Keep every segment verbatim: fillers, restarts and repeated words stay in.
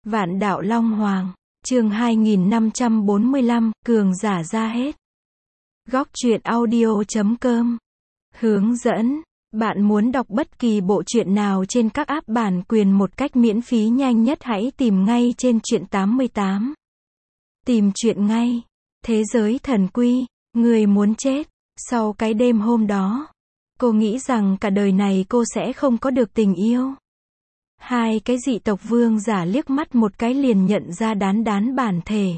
Vạn đạo Long Hoàng, chương hai nghìn năm trăm bốn mươi lăm, cường giả ra hết. Góc truyện audio chấm com. Hướng dẫn, bạn muốn đọc bất kỳ bộ truyện nào trên các app bản quyền một cách miễn phí nhanh nhất hãy tìm ngay trên truyện tám mươi tám. Tìm truyện ngay. Thế giới thần quy, người muốn chết. Sau cái đêm hôm đó, cô nghĩ rằng cả đời này cô sẽ không có được tình yêu. Hai cái dị tộc vương giả liếc mắt một cái liền nhận ra đán đán bản thể.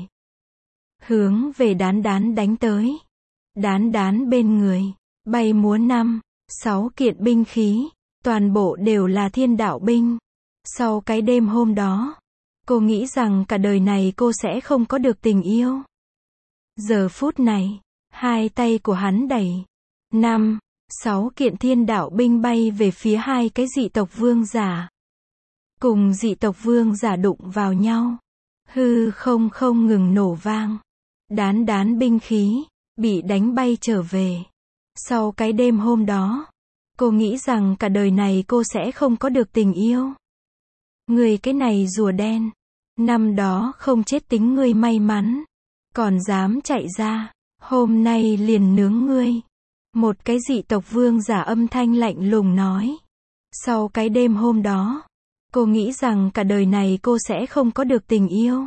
Hướng về đán đán đánh tới. Đán đán bên người, bay múa năm, sáu kiện binh khí, toàn bộ đều là thiên đạo binh. Sau cái đêm hôm đó, cô nghĩ rằng cả đời này cô sẽ không có được tình yêu. Giờ phút này, hai tay của hắn đẩy, năm, sáu kiện thiên đạo binh bay về phía hai cái dị tộc vương giả. Cùng dị tộc vương giả đụng vào nhau. Hư không không ngừng nổ vang. Đán đán binh khí, bị đánh bay trở về. Sau cái đêm hôm đó, cô nghĩ rằng cả đời này cô sẽ không có được tình yêu. Người cái này rùa đen. Năm đó không chết tính ngươi may mắn. Còn dám chạy ra. Hôm nay liền nướng ngươi. Một cái dị tộc vương giả âm thanh lạnh lùng nói. Sau cái đêm hôm đó, cô nghĩ rằng cả đời này cô sẽ không có được tình yêu.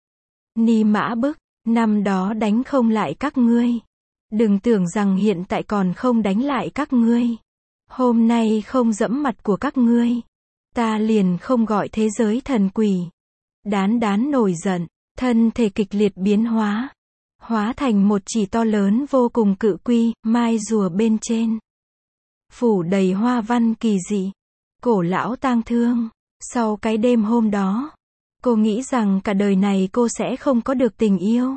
Ni Mã Bức, năm đó đánh không lại các ngươi. Đừng tưởng rằng hiện tại còn không đánh lại các ngươi. Hôm nay không dẫm mặt của các ngươi, ta liền không gọi thế giới thần quỷ. Đán đán nổi giận, thân thể kịch liệt biến hóa. Hóa thành một chỉ to lớn vô cùng cự quy, mai rùa bên trên. Phủ đầy hoa văn kỳ dị. Cổ lão tang thương. Sau cái đêm hôm đó, cô nghĩ rằng cả đời này cô sẽ không có được tình yêu.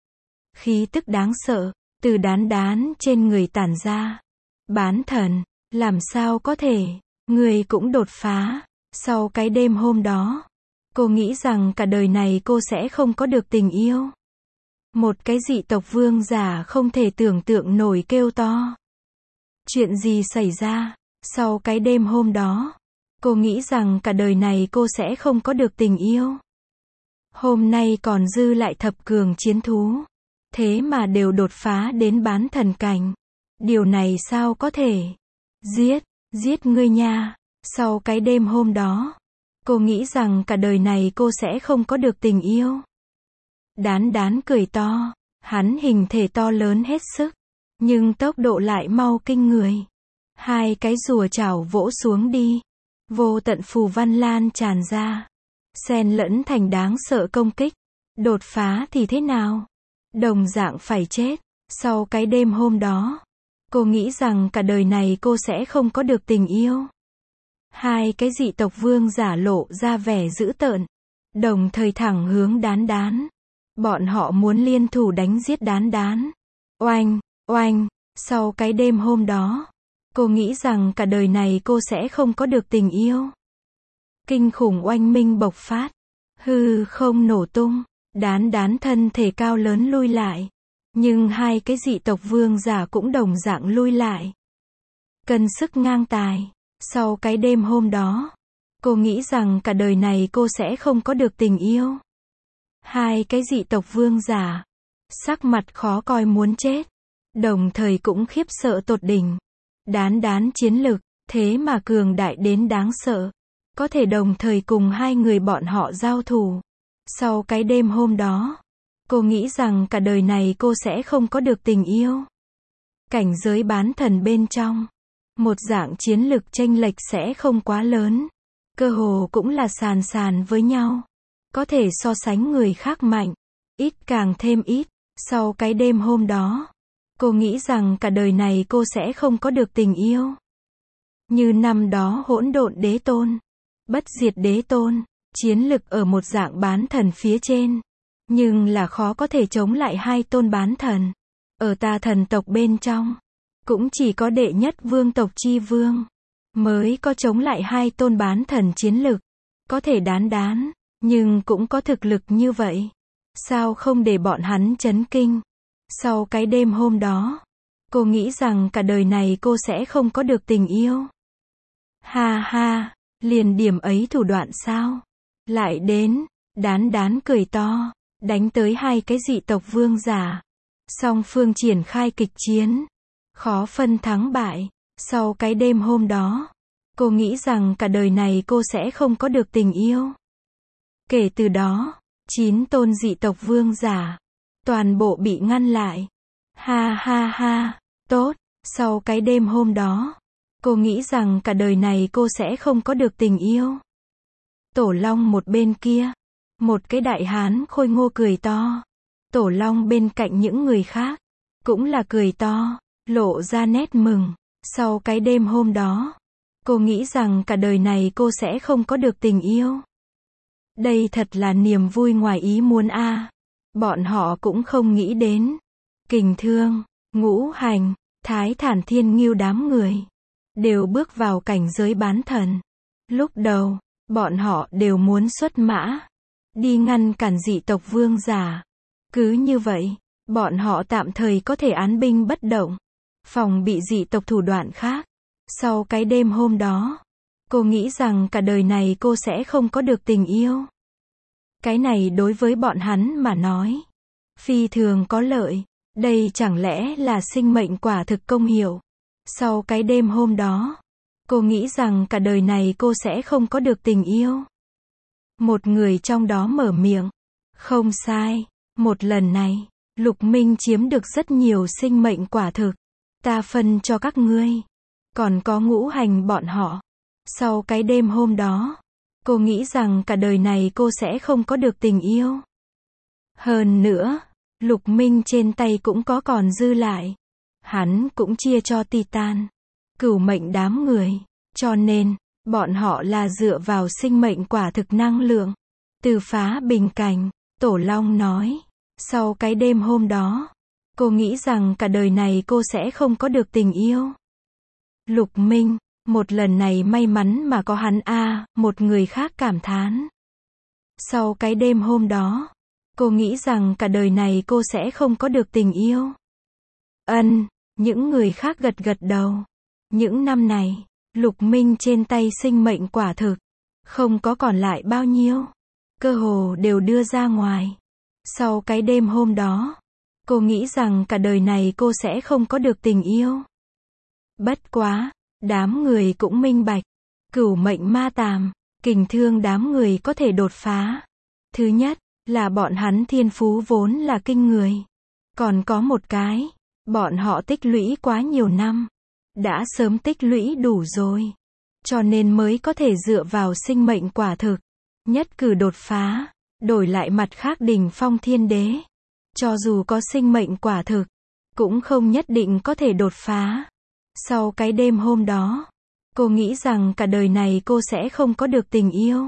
Khí tức đáng sợ, từ đán đán trên người tản ra. Bán thần, làm sao có thể, người cũng đột phá. Sau cái đêm hôm đó, cô nghĩ rằng cả đời này cô sẽ không có được tình yêu. Một cái dị tộc vương giả không thể tưởng tượng nổi kêu to. Chuyện gì xảy ra? Sau cái đêm hôm đó, cô nghĩ rằng cả đời này cô sẽ không có được tình yêu. Hôm nay còn dư lại thập cường chiến thú. Thế mà đều đột phá đến bán thần cảnh. Điều này sao có thể? Giết, giết ngươi nha. Sau cái đêm hôm đó, cô nghĩ rằng cả đời này cô sẽ không có được tình yêu. Đán đán cười to. Hắn hình thể to lớn hết sức. Nhưng tốc độ lại mau kinh người. Hai cái rùa chảo vỗ xuống đi. Vô tận phù văn lan tràn ra. Xen lẫn thành đáng sợ công kích. Đột phá thì thế nào? Đồng dạng phải chết. Sau cái đêm hôm đó, cô nghĩ rằng cả đời này cô sẽ không có được tình yêu. Hai cái dị tộc vương giả lộ ra vẻ dữ tợn. Đồng thời thẳng hướng đán đán. Bọn họ muốn liên thủ đánh giết đán đán. Oanh, oanh. Sau cái đêm hôm đó, cô nghĩ rằng cả đời này cô sẽ không có được tình yêu. Kinh khủng oanh minh bộc phát. Hư không nổ tung. Đán đán thân thể cao lớn lui lại. Nhưng hai cái dị tộc vương giả cũng đồng dạng lui lại. Cân sức ngang tài. Sau cái đêm hôm đó, cô nghĩ rằng cả đời này cô sẽ không có được tình yêu. Hai cái dị tộc vương giả, sắc mặt khó coi muốn chết. Đồng thời cũng khiếp sợ tột đỉnh. Đán đán chiến lực, thế mà cường đại đến đáng sợ. Có thể đồng thời cùng hai người bọn họ giao thủ. Sau cái đêm hôm đó, cô nghĩ rằng cả đời này cô sẽ không có được tình yêu. Cảnh giới bán thần bên trong, một dạng chiến lực chênh lệch sẽ không quá lớn. Cơ hồ cũng là sàn sàn với nhau. Có thể so sánh người khác mạnh, ít càng thêm ít. Sau cái đêm hôm đó, cô nghĩ rằng cả đời này cô sẽ không có được tình yêu. Như năm đó hỗn độn đế tôn, bất diệt đế tôn, chiến lực ở một dạng bán thần phía trên. Nhưng là khó có thể chống lại hai tôn bán thần. Ở tà thần tộc bên trong, cũng chỉ có đệ nhất vương tộc chi vương mới có chống lại hai tôn bán thần chiến lực. Có thể đán đán, nhưng cũng có thực lực như vậy. Sao không để bọn hắn chấn kinh? Sau cái đêm hôm đó, cô nghĩ rằng cả đời này cô sẽ không có được tình yêu. Ha ha, liền điểm ấy thủ đoạn sao? Lại đến, Đán đán cười to, đánh tới hai cái dị tộc vương giả. Song phương triển khai kịch chiến, khó phân thắng bại. Sau cái đêm hôm đó, cô nghĩ rằng cả đời này cô sẽ không có được tình yêu. Kể từ đó, chín tôn dị tộc vương giả, toàn bộ bị ngăn lại. Ha ha ha, tốt, sau cái đêm hôm đó, cô nghĩ rằng cả đời này cô sẽ không có được tình yêu. Tổ Long một bên kia, một cái đại hán khôi ngô cười to. Tổ Long bên cạnh những người khác, cũng là cười to, lộ ra nét mừng. Sau cái đêm hôm đó, cô nghĩ rằng cả đời này cô sẽ không có được tình yêu. Đây thật là niềm vui ngoài ý muốn a. À. Bọn họ cũng không nghĩ đến. Kình Thương, Ngũ Hành, Thái Thản Thiên Ngưu đám người đều bước vào cảnh giới bán thần. Lúc đầu, bọn họ đều muốn xuất mã, đi ngăn cản dị tộc vương giả. Cứ như vậy, bọn họ tạm thời có thể án binh bất động, phòng bị dị tộc thủ đoạn khác. Sau cái đêm hôm đó, cô nghĩ rằng cả đời này cô sẽ không có được tình yêu. Cái này đối với bọn hắn mà nói, phi thường có lợi. Đây chẳng lẽ là sinh mệnh quả thực công hiệu. Sau cái đêm hôm đó, cô nghĩ rằng cả đời này cô sẽ không có được tình yêu. Một người trong đó mở miệng. Không sai, một lần này, Lục Minh chiếm được rất nhiều sinh mệnh quả thực. Ta phân cho các ngươi. Còn có Ngũ Hành bọn họ. Sau cái đêm hôm đó, cô nghĩ rằng cả đời này cô sẽ không có được tình yêu. Hơn nữa, Lục Minh trên tay cũng có còn dư lại. Hắn cũng chia cho Titan, Cửu Mệnh đám người. Cho nên, bọn họ là dựa vào sinh mệnh quả thực năng lượng. Từ phá bình cảnh, Tổ Long nói. Sau cái đêm hôm đó, cô nghĩ rằng cả đời này cô sẽ không có được tình yêu. Lục Minh, một lần này may mắn mà có hắn a. À, một người khác cảm thán. Sau cái đêm hôm đó, cô nghĩ rằng cả đời này cô sẽ không có được tình yêu. Ân, những người khác gật gật đầu. Những năm này, Lục Minh trên tay sinh mệnh quả thực, không có còn lại bao nhiêu. Cơ hồ đều đưa ra ngoài. Sau cái đêm hôm đó, cô nghĩ rằng cả đời này cô sẽ không có được tình yêu. Bất quá, đám người cũng minh bạch. Cửu Mệnh Ma Tàm, Kình Thương đám người có thể đột phá. Thứ nhất, là bọn hắn thiên phú vốn là kinh người. Còn có một cái, bọn họ tích lũy quá nhiều năm. Đã sớm tích lũy đủ rồi. Cho nên mới có thể dựa vào sinh mệnh quả thực. Nhất cử đột phá, đổi lại mặt khác đỉnh phong thiên đế. Cho dù có sinh mệnh quả thực, cũng không nhất định có thể đột phá. Sau cái đêm hôm đó, cô nghĩ rằng cả đời này cô sẽ không có được tình yêu.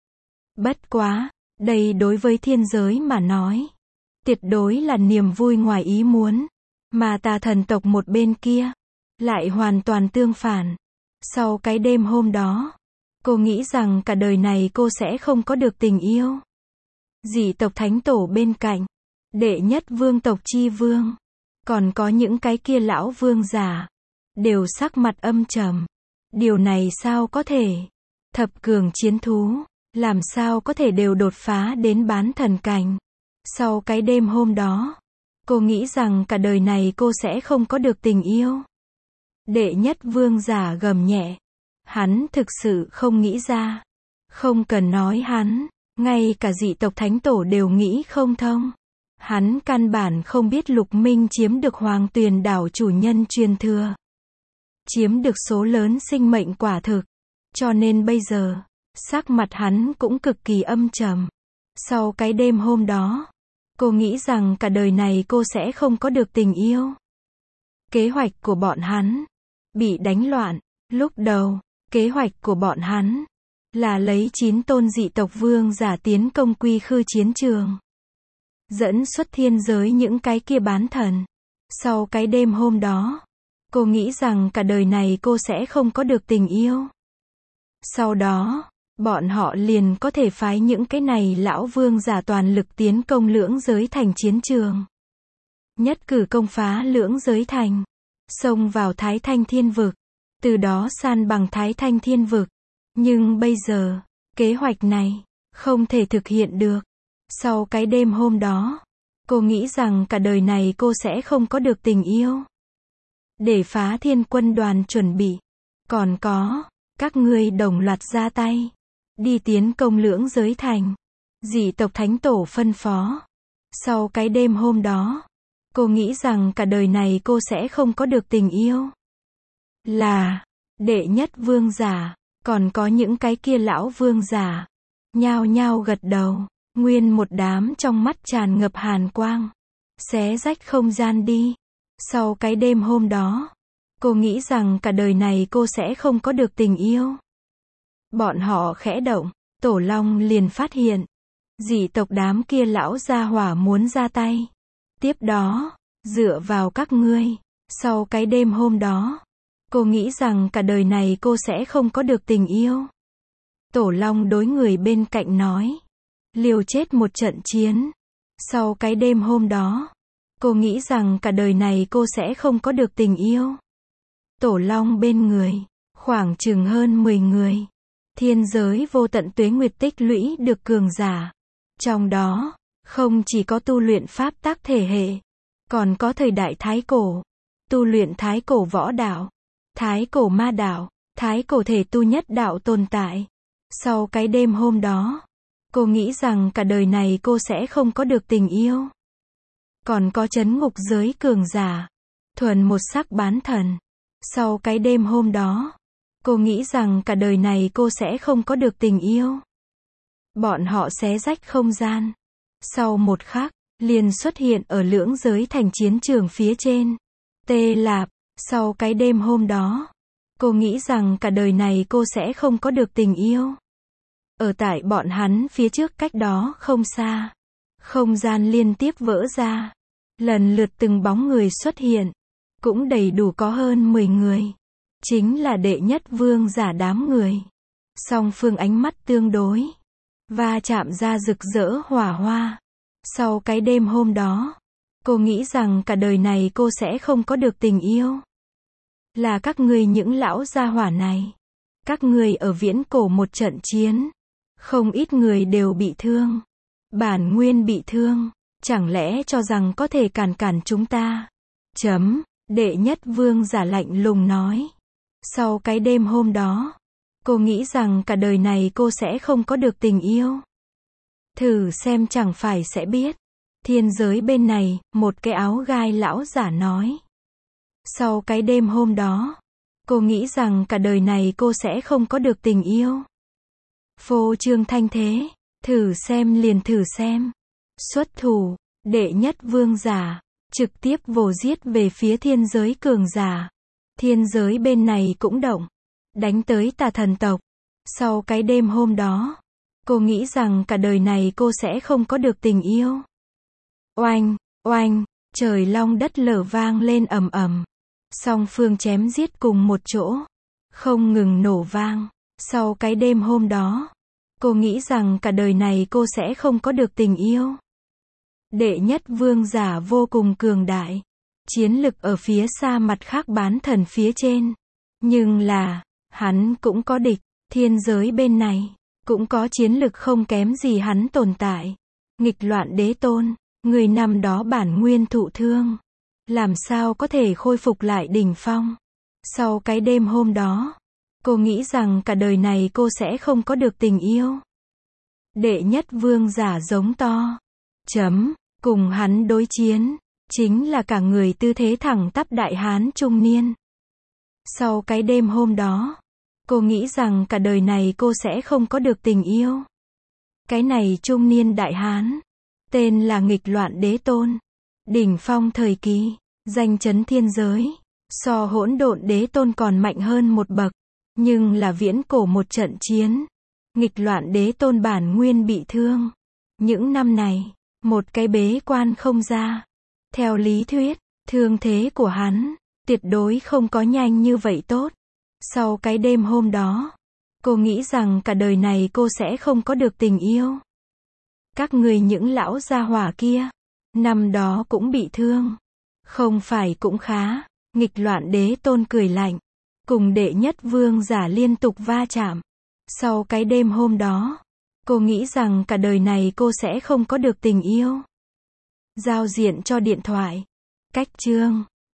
Bất quá, đây đối với thiên giới mà nói, tuyệt đối là niềm vui ngoài ý muốn. Mà Tà thần tộc một bên kia, lại hoàn toàn tương phản. Sau cái đêm hôm đó, cô nghĩ rằng cả đời này cô sẽ không có được tình yêu. Dị tộc thánh tổ bên cạnh, đệ nhất vương tộc chi vương, còn có những cái kia lão vương giả, đều sắc mặt âm trầm. Điều này sao có thể? Thập cường chiến thú, làm sao có thể đều đột phá đến bán thần cảnh? Sau cái đêm hôm đó, cô nghĩ rằng cả đời này cô sẽ không có được tình yêu. Đệ nhất vương giả gầm nhẹ. Hắn thực sự không nghĩ ra. Không cần nói hắn, ngay cả dị tộc thánh tổ đều nghĩ không thông. Hắn căn bản không biết Lục Minh chiếm được Hoàng Tuyền đảo chủ nhân truyền thừa. Chiếm được số lớn sinh mệnh quả thực. Cho nên bây giờ, sắc mặt hắn cũng cực kỳ âm trầm. Sau cái đêm hôm đó, cô nghĩ rằng cả đời này cô sẽ không có được tình yêu. Kế hoạch của bọn hắn bị đánh loạn. Lúc đầu, kế hoạch của bọn hắn là lấy chín tôn dị tộc vương giả tiến công quy khư chiến trường, dẫn xuất thiên giới những cái kia bán thần. Sau cái đêm hôm đó, cô nghĩ rằng cả đời này cô sẽ không có được tình yêu. Sau đó, bọn họ liền có thể phái những cái này lão vương giả toàn lực tiến công lưỡng giới thành chiến trường. Nhất cử công phá lưỡng giới thành, xông vào Thái Thanh Thiên Vực, từ đó san bằng Thái Thanh Thiên Vực. Nhưng bây giờ, kế hoạch này không thể thực hiện được. Sau cái đêm hôm đó, cô nghĩ rằng cả đời này cô sẽ không có được tình yêu. Để phá thiên quân đoàn chuẩn bị. Còn có, các ngươi đồng loạt ra tay. Đi tiến công lưỡng giới thành. Dị tộc thánh tổ phân phó. Sau cái đêm hôm đó, cô nghĩ rằng cả đời này cô sẽ không có được tình yêu. Là, đệ nhất vương giả, còn có những cái kia lão vương giả. Nhao nhao gật đầu, nguyên một đám trong mắt tràn ngập hàn quang. Xé rách không gian đi. Sau cái đêm hôm đó, cô nghĩ rằng cả đời này cô sẽ không có được tình yêu. Bọn họ khẽ động, Tổ Long liền phát hiện. Dị tộc đám kia lão gia hỏa muốn ra tay. Tiếp đó, dựa vào các ngươi. Sau cái đêm hôm đó, cô nghĩ rằng cả đời này cô sẽ không có được tình yêu. Tổ Long đối người bên cạnh nói. Liều chết một trận chiến. Sau cái đêm hôm đó, cô nghĩ rằng cả đời này cô sẽ không có được tình yêu. Tổ Long bên người, khoảng chừng hơn mười người. Thiên giới vô tận tuế nguyệt tích lũy được cường giả. Trong đó, không chỉ có tu luyện pháp tác thể hệ, còn có thời đại thái cổ. Tu luyện thái cổ võ đạo, thái cổ ma đạo, thái cổ thể tu nhất đạo tồn tại. Sau cái đêm hôm đó, cô nghĩ rằng cả đời này cô sẽ không có được tình yêu. Còn có chấn ngục giới cường giả, thuần một sắc bán thần. Sau cái đêm hôm đó, cô nghĩ rằng cả đời này cô sẽ không có được tình yêu. Bọn họ xé rách không gian. Sau một khắc, liền xuất hiện ở lưỡng giới thành chiến trường phía trên. Tê Lạp, sau cái đêm hôm đó, cô nghĩ rằng cả đời này cô sẽ không có được tình yêu. Ở tại bọn hắn phía trước cách đó không xa. Không gian liên tiếp vỡ ra. Lần lượt từng bóng người xuất hiện. Cũng đầy đủ có hơn mười người. Chính là đệ nhất vương giả đám người. Song phương ánh mắt tương đối. Va chạm ra rực rỡ hỏa hoa. Sau cái đêm hôm đó, cô nghĩ rằng cả đời này cô sẽ không có được tình yêu. Là các ngươi những lão gia hỏa này. Các ngươi ở viễn cổ một trận chiến. Không ít người đều bị thương. Bản nguyên bị thương. Chẳng lẽ cho rằng có thể cản cản chúng ta? Chấm. Đệ nhất vương giả lạnh lùng nói. Sau cái đêm hôm đó, cô nghĩ rằng cả đời này cô sẽ không có được tình yêu. Thử xem chẳng phải sẽ biết. Thiên giới bên này, một cái áo gai lão giả nói. Sau cái đêm hôm đó, cô nghĩ rằng cả đời này cô sẽ không có được tình yêu. Phô trương thanh thế, thử xem liền thử xem. Xuất thủ, đệ nhất vương giả, trực tiếp vồ giết về phía thiên giới cường giả. Thiên giới bên này cũng động, đánh tới tà thần tộc. Sau cái đêm hôm đó, cô nghĩ rằng cả đời này cô sẽ không có được tình yêu. Oanh, oanh, trời long đất lở vang lên ầm ầm. Song phương chém giết cùng một chỗ, không ngừng nổ vang. Sau cái đêm hôm đó, cô nghĩ rằng cả đời này cô sẽ không có được tình yêu. Đệ nhất vương giả vô cùng cường đại. Chiến lực ở phía xa mặt khác bán thần phía trên. Nhưng là, hắn cũng có địch. Thiên giới bên này, cũng có chiến lực không kém gì hắn tồn tại. Nghịch loạn đế tôn, người năm đó bản nguyên thụ thương. Làm sao có thể khôi phục lại đỉnh phong. Sau cái đêm hôm đó, cô nghĩ rằng cả đời này cô sẽ không có được tình yêu. Đệ nhất vương giả giống to. Chấm, cùng hắn đối chiến. Chính là cả người tư thế thẳng tắp đại hán trung niên. Sau cái đêm hôm đó, cô nghĩ rằng cả đời này cô sẽ không có được tình yêu. Cái này trung niên đại hán, tên là nghịch loạn đế tôn. Đỉnh phong thời kỳ, danh chấn thiên giới. So hỗn độn đế tôn còn mạnh hơn một bậc. Nhưng là viễn cổ một trận chiến. Nghịch loạn đế tôn bản nguyên bị thương. Những năm này, một cái bế quan không ra. Theo lý thuyết, thương thế của hắn, tuyệt đối không có nhanh như vậy tốt. Sau cái đêm hôm đó, cô nghĩ rằng cả đời này cô sẽ không có được tình yêu. Các người những lão gia hỏa kia, năm đó cũng bị thương. Không phải cũng khá. Nghịch loạn đế tôn cười lạnh. Cùng đệ nhất vương giả liên tục va chạm. Sau cái đêm hôm đó, Cô nghĩ rằng cả đời này cô sẽ không có được tình yêu. Giao diện cho điện thoại. Cách chương